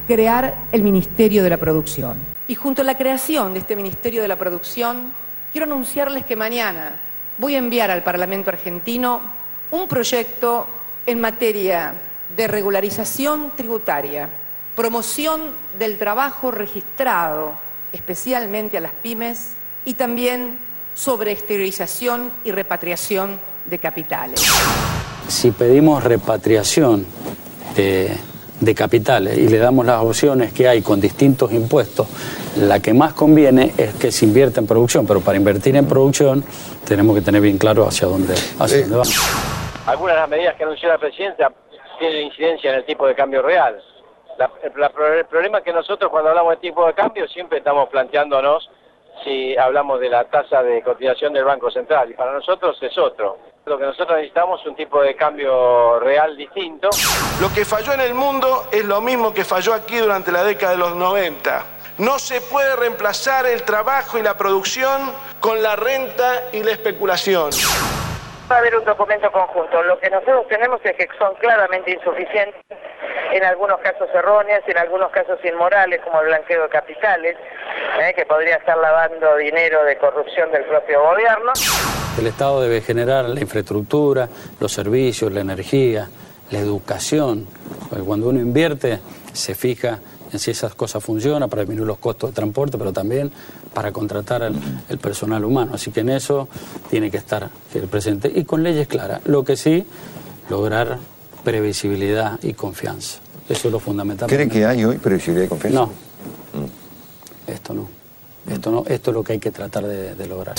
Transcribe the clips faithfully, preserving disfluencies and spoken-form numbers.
crear el Ministerio de la Producción. Y junto a la creación de este Ministerio de la Producción, quiero anunciarles que mañana voy a enviar al Parlamento argentino un proyecto en materia de regularización tributaria, promoción del trabajo registrado, especialmente a las pymes, y también sobre exteriorización y repatriación de capitales. Si pedimos repatriación de, de capitales y le damos las opciones que hay con distintos impuestos, la que más conviene es que se invierta en producción, pero para invertir en producción tenemos que tener bien claro hacia dónde, hacia sí. dónde vamos. Algunas de las medidas que anunció la presidenta tienen incidencia en el tipo de cambio real. La, la, el problema es que nosotros cuando hablamos de tipo de cambio siempre estamos planteándonos si hablamos de la tasa de cotización del Banco Central, y para nosotros es otro. Lo que nosotros necesitamos es un tipo de cambio real distinto. Lo que falló en el mundo es lo mismo que falló aquí durante la década de los noventa. No se puede reemplazar el trabajo y la producción con la renta y la especulación. Va a haber un documento conjunto. Lo que nosotros tenemos es que son claramente insuficientes, en algunos casos erróneas, en algunos casos inmorales, como el blanqueo de capitales, eh, que podría estar lavando dinero de corrupción del propio gobierno. El Estado debe generar la infraestructura, los servicios, la energía, la educación. Porque cuando uno invierte, se fija en si esas cosas funcionan para disminuir los costos de transporte, pero también para contratar al el personal humano. Así que en eso tiene que estar el presidente y con leyes claras. Lo que sí, lograr previsibilidad y confianza. Eso es lo fundamental. ¿Cree que hay hoy previsibilidad y confianza? No. Mm. Esto no. Esto no. Esto es lo que hay que tratar de, de lograr.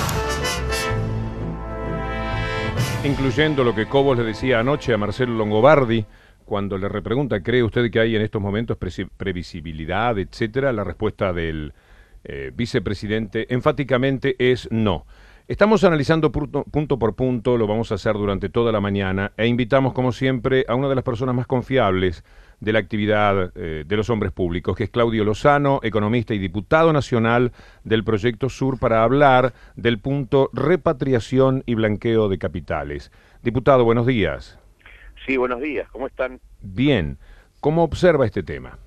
Incluyendo lo que Cobos le decía anoche a Marcelo Longobardi, cuando le repregunta, ¿cree usted que hay en estos momentos pre- previsibilidad, etcétera? La respuesta del eh, vicepresidente enfáticamente es no. Estamos analizando punto, punto por punto, lo vamos a hacer durante toda la mañana, e invitamos, como siempre, a una de las personas más confiables de la actividad eh, de los hombres públicos, que es Claudio Lozano, economista y diputado nacional del Proyecto Sur, para hablar del punto repatriación y blanqueo de capitales. Diputado, buenos días. Sí, buenos días, ¿cómo están? Bien, ¿cómo observa este tema?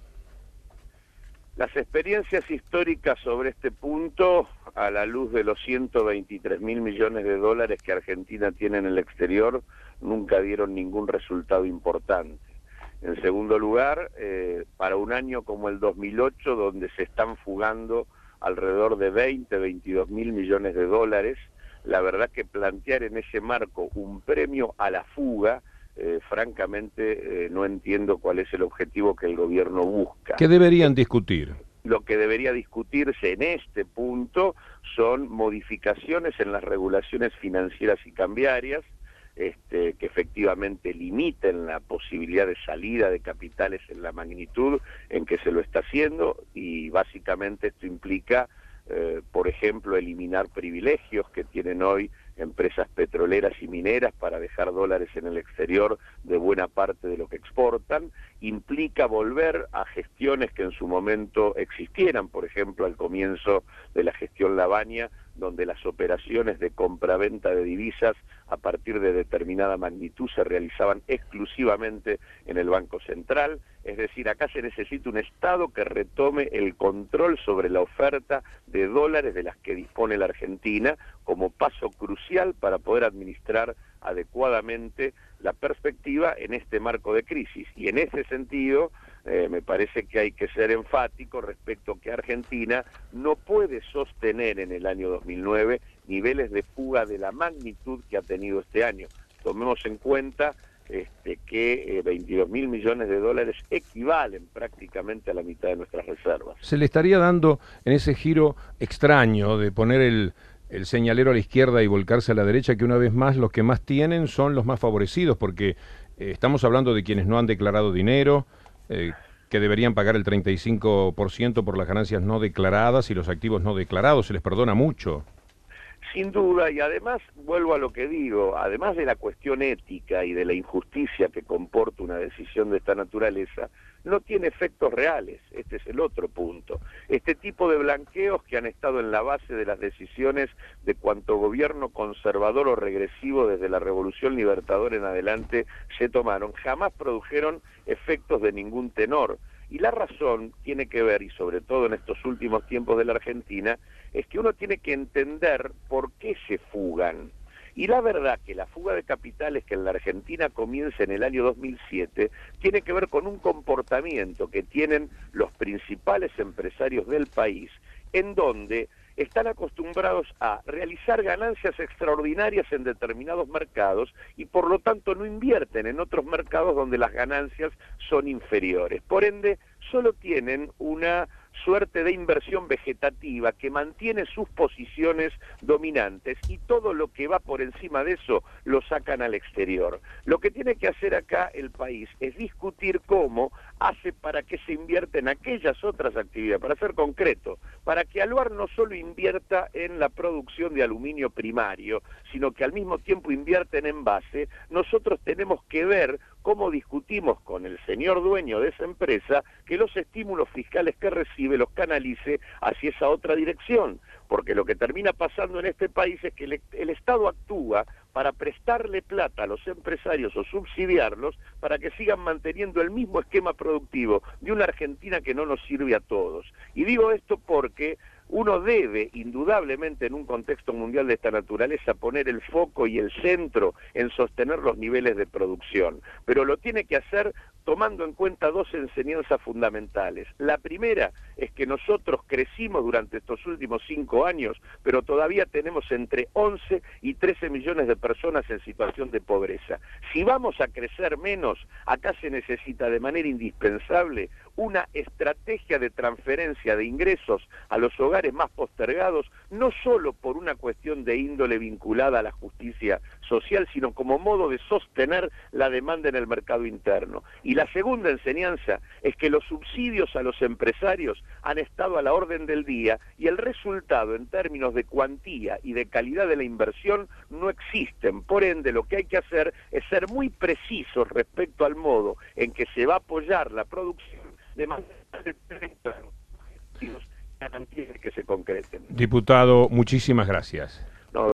Las experiencias históricas sobre este punto, a la luz de los ciento veintitrés mil millones de dólares que Argentina tiene en el exterior, nunca dieron ningún resultado importante. En segundo lugar, eh, para un año como el dos mil ocho, donde se están fugando alrededor de veinte, veintidós mil millones de dólares, la verdad que plantear en ese marco un premio a la fuga, Eh, francamente eh, no entiendo cuál es el objetivo que el gobierno busca. ¿Qué deberían discutir? Lo que debería discutirse en este punto son modificaciones en las regulaciones financieras y cambiarias, este, que efectivamente limiten la posibilidad de salida de capitales en la magnitud en que se lo está haciendo, y básicamente esto implica, eh, por ejemplo, eliminar privilegios que tienen hoy empresas petroleras y mineras para dejar dólares en el exterior de buena parte de lo que exportan. Implica volver a gestiones que en su momento existieran, por ejemplo, al comienzo de la gestión Lavagna, donde las operaciones de compra-venta de divisas a partir de determinada magnitud se realizaban exclusivamente en el Banco Central. Es decir, acá se necesita un Estado que retome el control sobre la oferta de dólares de las que dispone la Argentina, como paso crucial para poder administrar adecuadamente la perspectiva en este marco de crisis. Y en ese sentido, eh, me parece que hay que ser enfático respecto a que Argentina no puede sostener en el año dos mil nueve niveles de fuga de la magnitud que ha tenido este año. Tomemos en cuenta este, que eh, veintidós mil millones de dólares equivalen prácticamente a la mitad de nuestras reservas. Se le estaría dando en ese giro extraño de poner el, el señalero a la izquierda y volcarse a la derecha, que una vez más los que más tienen son los más favorecidos, porque eh, estamos hablando de quienes no han declarado dinero, eh, que deberían pagar el treinta y cinco por ciento por las ganancias no declaradas, y los activos no declarados se les perdona mucho. Sin duda, y además, vuelvo a lo que digo, además de la cuestión ética y de la injusticia que comporta una decisión de esta naturaleza, no tiene efectos reales. Este es el otro punto. Este tipo de blanqueos que han estado en la base de las decisiones de cuanto gobierno conservador o regresivo desde la Revolución Libertadora en adelante se tomaron, jamás produjeron efectos de ningún tenor. Y la razón tiene que ver, y sobre todo en estos últimos tiempos de la Argentina, es que uno tiene que entender por qué se fugan. Y la verdad que la fuga de capitales que en la Argentina comienza en el año dos mil siete tiene que ver con un comportamiento que tienen los principales empresarios del país, en donde están acostumbrados a realizar ganancias extraordinarias en determinados mercados y por lo tanto no invierten en otros mercados donde las ganancias son inferiores. Por ende, solo tienen una suerte de inversión vegetativa que mantiene sus posiciones dominantes y todo lo que va por encima de eso lo sacan al exterior. Lo que tiene que hacer acá el país es discutir cómo hace para que se invierta en aquellas otras actividades, para ser concreto, para que Aluar no solo invierta en la producción de aluminio primario, sino que al mismo tiempo invierta en envase. Nosotros tenemos que ver cómo discutimos con el señor dueño de esa empresa que los estímulos fiscales que recibe los canalice hacia esa otra dirección, porque lo que termina pasando en este país es que el, el Estado actúa para prestarle plata a los empresarios o subsidiarlos para que sigan manteniendo el mismo esquema productivo de una Argentina que no nos sirve a todos. Y digo esto porque uno debe, indudablemente en un contexto mundial de esta naturaleza, poner el foco y el centro en sostener los niveles de producción, pero lo tiene que hacer tomando en cuenta dos enseñanzas fundamentales. La primera es que nosotros crecimos durante estos últimos cinco años, pero todavía tenemos entre once y trece millones de personas en situación de pobreza. Si vamos a crecer menos, acá se necesita de manera indispensable una estrategia de transferencia de ingresos a los hogares más postergados, no solo por una cuestión de índole vinculada a la justicia social, sino como modo de sostener la demanda en el mercado interno. Y la segunda enseñanza es que los subsidios a los empresarios han estado a la orden del día y el resultado en términos de cuantía y de calidad de la inversión no existen. Por ende, lo que hay que hacer es ser muy precisos respecto al modo en que se va a apoyar la producción de manera que se concreten. Diputado, muchísimas gracias.